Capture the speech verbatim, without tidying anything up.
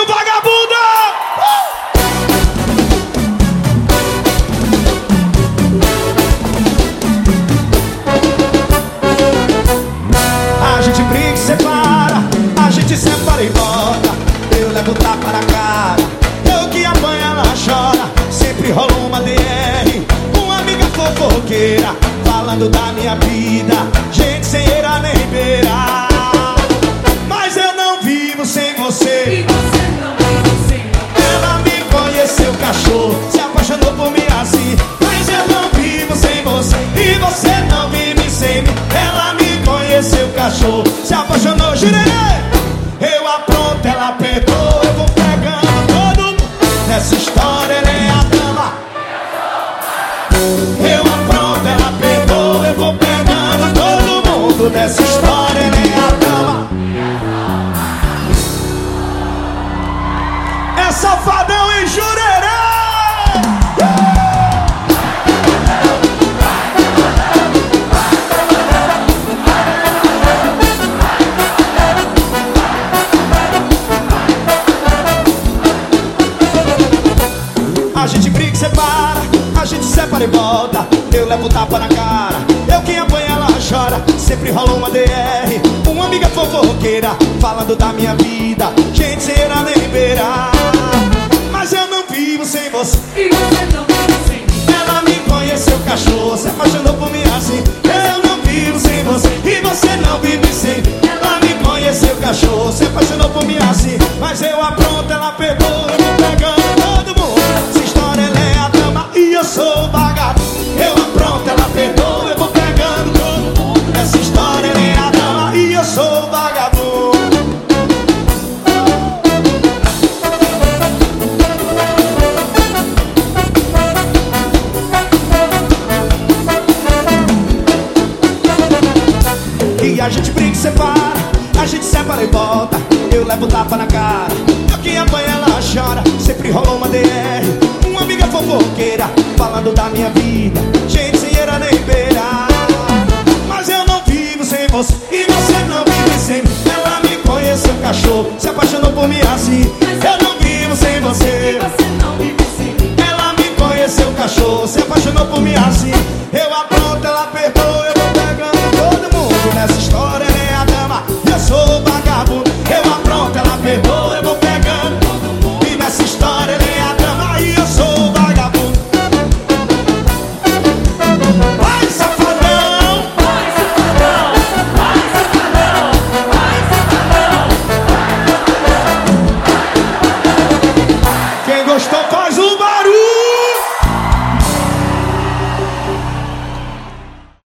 Paulinho Vagabundo! A gente briga e separa, a gente separa e volta. Eu levo tapa na cara, eu que apanha, ela chora. Sempre rola uma D R, uma amiga fofoqueira, falando da minha vida, gente sem eira nem beira. Mas eu não vivo sem você, E você não vive sem mim. ela me conheceu, cachorro, se apaixonou por mim assim. Mas eu não vivo sem você, e você não vive sem mim. Ela me conheceu, cachorro, se apaixonou, girei. Eu apronto, ela perdoa, eu vou pegando todo mundo. Nessa história ela é a dama. Eu apronto, ela perdoa, eu vou pegando todo mundo. Nessa história ela é a dama. É Safadão e Jurerê. A gente briga e separa, a gente separa e volta. Eu levo tapa na cara, eu quem apanha, ela chora. Sempre rola uma D R, uma amiga fofoqueira, falando da minha vida, gente sem eira nem beira. Mas eu não vivo sem você, E você não vive sem mim. ela me conheceu, cachorro, se apaixonou por mim assim. Eu não vivo sem você, e você não vive sem mim. Ela me conheceu, cachorro, se apaixonou por mim assim. Mas eu apronto, ela perdoa, eu vou pegando todo mundo. Essa história ela é a dama e eu sou o vagabundo. Eu apronto, ela perdoa, eu vou pegando todo mundo. Essa história ela é a dama e eu sou o vagabundo. E a gente briga e separa, a gente separa e volta. Eu levo tapa na cara, eu que apanha, ela chora. Sempre rola uma D R, uma amiga fofoqueira, falando da minha vida, gente sem eira nem beira. Mas eu não vivo sem você, e você não vive sem mim. Ela me conheceu, cachorro, se apaixonou por mim assim.